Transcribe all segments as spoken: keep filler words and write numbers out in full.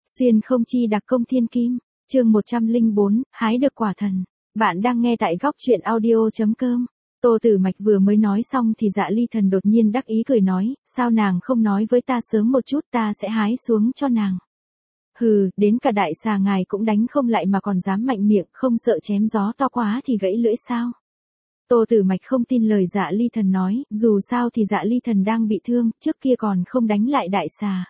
Xuyên không chi đặc công thiên kim, chương một trăm lẻ bốn, hái được quả thần. Bạn đang nghe tại góc truyện audio.com. Tô Tử Mạch vừa mới nói xong thì Dạ Ly Thần đột nhiên đắc ý cười nói, sao nàng không nói với ta sớm một chút, ta sẽ hái xuống cho nàng. Hừ, đến cả đại xà ngài cũng đánh không lại mà còn dám mạnh miệng, không sợ chém gió to quá thì gãy lưỡi sao? Tô Tử Mạch không tin lời Dạ Ly Thần nói, dù sao thì Dạ Ly Thần đang bị thương, trước kia còn không đánh lại đại xà.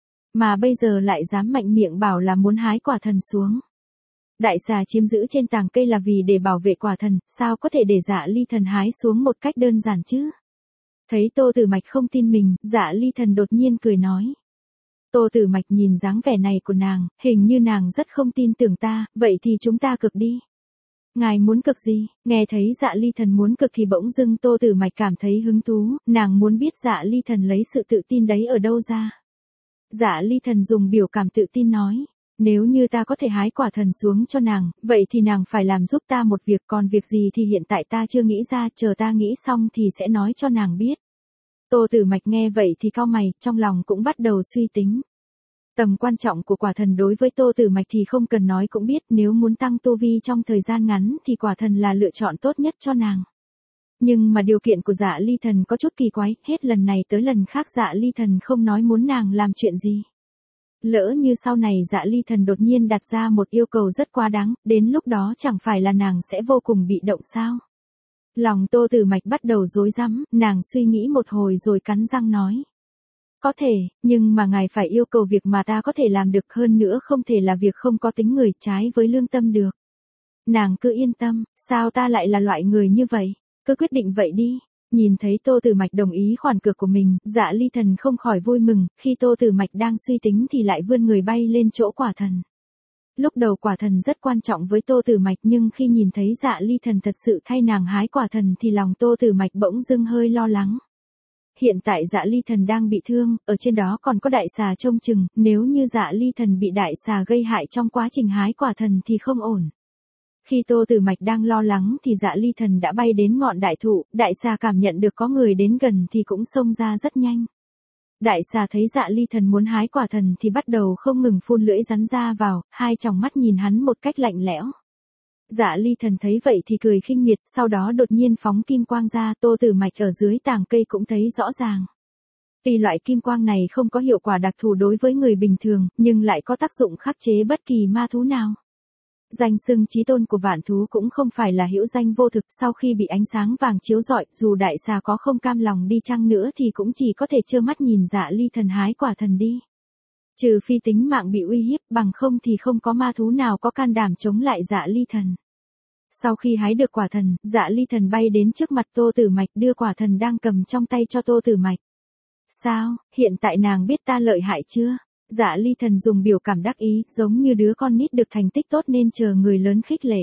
Mà bây giờ lại dám mạnh miệng bảo là muốn hái quả thần xuống. Đại xà chiếm giữ trên tàng cây là vì để bảo vệ quả thần, sao có thể để Dạ Ly Thần hái xuống một cách đơn giản chứ? Thấy Tô Tử Mạch không tin mình, Dạ Ly Thần đột nhiên cười nói. Tô Tử Mạch nhìn dáng vẻ này của nàng, hình như nàng rất không tin tưởng ta, vậy thì chúng ta cực đi. Ngài muốn cực gì? Nghe thấy Dạ Ly Thần muốn cực thì bỗng dưng Tô Tử Mạch cảm thấy hứng thú, nàng muốn biết Dạ Ly Thần lấy sự tự tin đấy ở đâu ra. Dạ Ly Thần dùng biểu cảm tự tin nói, nếu như ta có thể hái quả thần xuống cho nàng, vậy thì nàng phải làm giúp ta một việc, còn việc gì thì hiện tại ta chưa nghĩ ra, chờ ta nghĩ xong thì sẽ nói cho nàng biết. Tô Tử Mạch nghe vậy thì cau mày, trong lòng cũng bắt đầu suy tính. Tầm quan trọng của quả thần đối với Tô Tử Mạch thì không cần nói cũng biết, nếu muốn tăng tu vi trong thời gian ngắn thì quả thần là lựa chọn tốt nhất cho nàng. Nhưng mà điều kiện của Dạ Ly Thần có chút kỳ quái, hết lần này tới lần khác Dạ Ly Thần không nói muốn nàng làm chuyện gì. Lỡ như sau này Dạ Ly Thần đột nhiên đặt ra một yêu cầu rất quá đáng, đến lúc đó chẳng phải là nàng sẽ vô cùng bị động sao? Lòng Tô Tử Mạch bắt đầu rối rắm, nàng suy nghĩ một hồi rồi cắn răng nói. Có thể, nhưng mà ngài phải yêu cầu việc mà ta có thể làm được, hơn nữa không thể là việc không có tính người, trái với lương tâm được. Nàng cứ yên tâm, sao ta lại là loại người như vậy? Cứ quyết định vậy đi. Nhìn thấy Tô Tử Mạch đồng ý khoản cược của mình, Dạ Ly Thần không khỏi vui mừng, khi Tô Tử Mạch đang suy tính thì lại vươn người bay lên chỗ quả thần. Lúc đầu quả thần rất quan trọng với Tô Tử Mạch, nhưng khi nhìn thấy Dạ Ly Thần thật sự thay nàng hái quả thần thì lòng Tô Tử Mạch bỗng dưng hơi lo lắng. Hiện tại Dạ Ly Thần đang bị thương, ở trên đó còn có đại xà trông chừng, nếu như Dạ Ly Thần bị đại xà gây hại trong quá trình hái quả thần thì không ổn. Khi Tô Tử Mạch đang lo lắng thì Dạ Ly Thần đã bay đến ngọn đại thụ, đại xà cảm nhận được có người đến gần thì cũng xông ra rất nhanh. Đại xà thấy Dạ Ly Thần muốn hái quả thần thì bắt đầu không ngừng phun lưỡi rắn ra vào, hai tròng mắt nhìn hắn một cách lạnh lẽo. Dạ Ly Thần thấy vậy thì cười khinh miệt, sau đó đột nhiên phóng kim quang ra, Tô Tử Mạch ở dưới tàng cây cũng thấy rõ ràng. Tuy loại kim quang này không có hiệu quả đặc thù đối với người bình thường, nhưng lại có tác dụng khắc chế bất kỳ ma thú nào. Danh xưng chí tôn của vạn thú cũng không phải là hữu danh vô thực, sau khi bị ánh sáng vàng chiếu rọi, dù đại xà có không cam lòng đi chăng nữa thì cũng chỉ có thể trơ mắt nhìn Dạ Ly Thần hái quả thần đi. Trừ phi tính mạng bị uy hiếp, bằng không thì không có ma thú nào có can đảm chống lại Dạ Ly Thần. Sau khi hái được quả thần, Dạ Ly Thần bay đến trước mặt Tô Tử Mạch đưa quả thần đang cầm trong tay cho Tô Tử Mạch. Sao, hiện tại nàng biết ta lợi hại chưa? Dạ Ly Thần dùng biểu cảm đắc ý, giống như đứa con nít được thành tích tốt nên chờ người lớn khích lệ.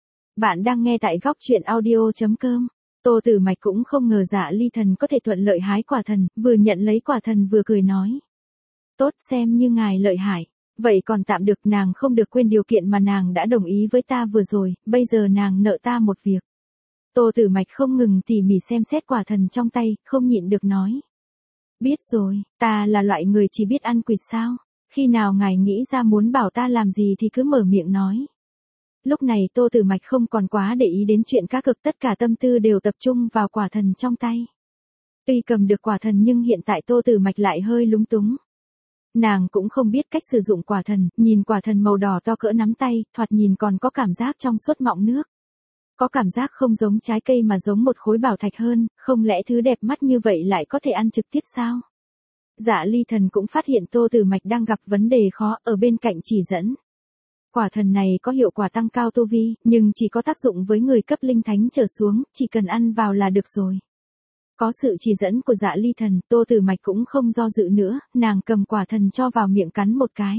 Bạn đang nghe tại góc truyện audio.com. Tô Tử Mạch cũng không ngờ Dạ Ly Thần có thể thuận lợi hái quả thần, vừa nhận lấy quả thần vừa cười nói. Tốt, xem như ngài lợi hại. Vậy còn tạm được, nàng không được quên điều kiện mà nàng đã đồng ý với ta vừa rồi, bây giờ nàng nợ ta một việc. Tô Tử Mạch không ngừng tỉ mỉ xem xét quả thần trong tay, không nhịn được nói. Biết rồi, ta là loại người chỉ biết ăn quỵt sao, khi nào ngài nghĩ ra muốn bảo ta làm gì thì cứ mở miệng nói. Lúc này Tô Tử Mạch không còn quá để ý đến chuyện cá cực, tất cả tâm tư đều tập trung vào quả thần trong tay. Tuy cầm được quả thần nhưng hiện tại Tô Tử Mạch lại hơi lúng túng. Nàng cũng không biết cách sử dụng quả thần, nhìn quả thần màu đỏ to cỡ nắm tay, thoạt nhìn còn có cảm giác trong suốt mọng nước. Có cảm giác không giống trái cây mà giống một khối bảo thạch hơn, không lẽ thứ đẹp mắt như vậy lại có thể ăn trực tiếp sao? Dạ Ly Thần cũng phát hiện Tô Tử Mạch đang gặp vấn đề khó, ở bên cạnh chỉ dẫn. Quả thần này có hiệu quả tăng cao tu vi, nhưng chỉ có tác dụng với người cấp linh thánh trở xuống, chỉ cần ăn vào là được rồi. Có sự chỉ dẫn của Dạ Ly Thần, Tô Tử Mạch cũng không do dự nữa, nàng cầm quả thần cho vào miệng cắn một cái.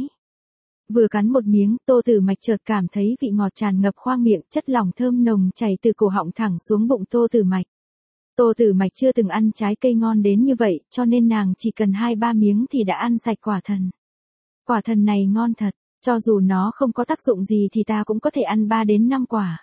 Vừa cắn một miếng, Tô Tử Mạch chợt cảm thấy vị ngọt tràn ngập khoang miệng, chất lỏng thơm nồng chảy từ cổ họng thẳng xuống bụng Tô Tử Mạch. Tô Tử Mạch chưa từng ăn trái cây ngon đến như vậy, cho nên nàng chỉ cần hai ba miếng thì đã ăn sạch quả thần. Quả thần này ngon thật, cho dù nó không có tác dụng gì thì ta cũng có thể ăn ba đến năm quả.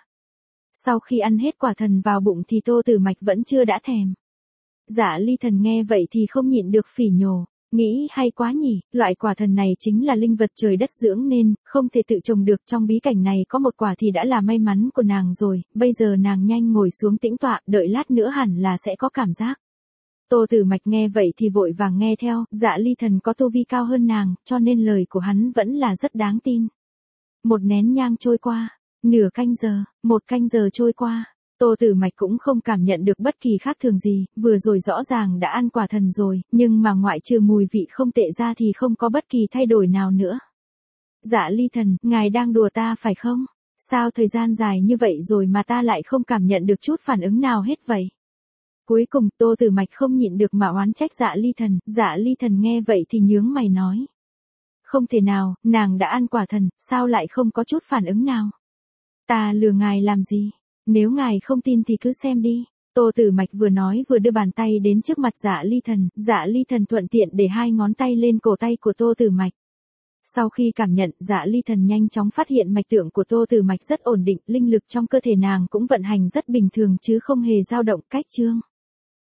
Sau khi ăn hết quả thần vào bụng thì Tô Tử Mạch vẫn chưa đã thèm. Dạ Ly Thần nghe vậy thì không nhịn được phỉ nhổ. Nghĩ hay quá nhỉ, loại quả thần này chính là linh vật trời đất dưỡng nên, không thể tự trồng được, trong bí cảnh này có một quả thì đã là may mắn của nàng rồi, bây giờ nàng nhanh ngồi xuống tĩnh tọa, đợi lát nữa hẳn là sẽ có cảm giác. Tô Tử Mạch nghe vậy thì vội vàng nghe theo, Dạ Ly Thần có tu vi cao hơn nàng, cho nên lời của hắn vẫn là rất đáng tin. Một nén nhang trôi qua, nửa canh giờ, một canh giờ trôi qua. Tô Tử Mạch cũng không cảm nhận được bất kỳ khác thường gì, vừa rồi rõ ràng đã ăn quả thần rồi, nhưng mà ngoại trừ mùi vị không tệ ra thì không có bất kỳ thay đổi nào nữa. Dạ Ly Thần, ngài đang đùa ta phải không? Sao thời gian dài như vậy rồi mà ta lại không cảm nhận được chút phản ứng nào hết vậy? Cuối cùng Tô Tử Mạch không nhịn được mà oán trách Dạ Ly Thần, Dạ Ly Thần nghe vậy thì nhướng mày nói. Không thể nào, nàng đã ăn quả thần, sao lại không có chút phản ứng nào? Ta lừa ngài làm gì? Nếu ngài không tin thì cứ xem đi. Tô Tử Mạch vừa nói vừa đưa bàn tay đến trước mặt Dạ Ly Thần, Dạ Ly Thần thuận tiện để hai ngón tay lên cổ tay của Tô Tử Mạch. Sau khi cảm nhận, Dạ Ly Thần nhanh chóng phát hiện mạch tượng của Tô Tử Mạch rất ổn định, linh lực trong cơ thể nàng cũng vận hành rất bình thường chứ không hề dao động, cách chương.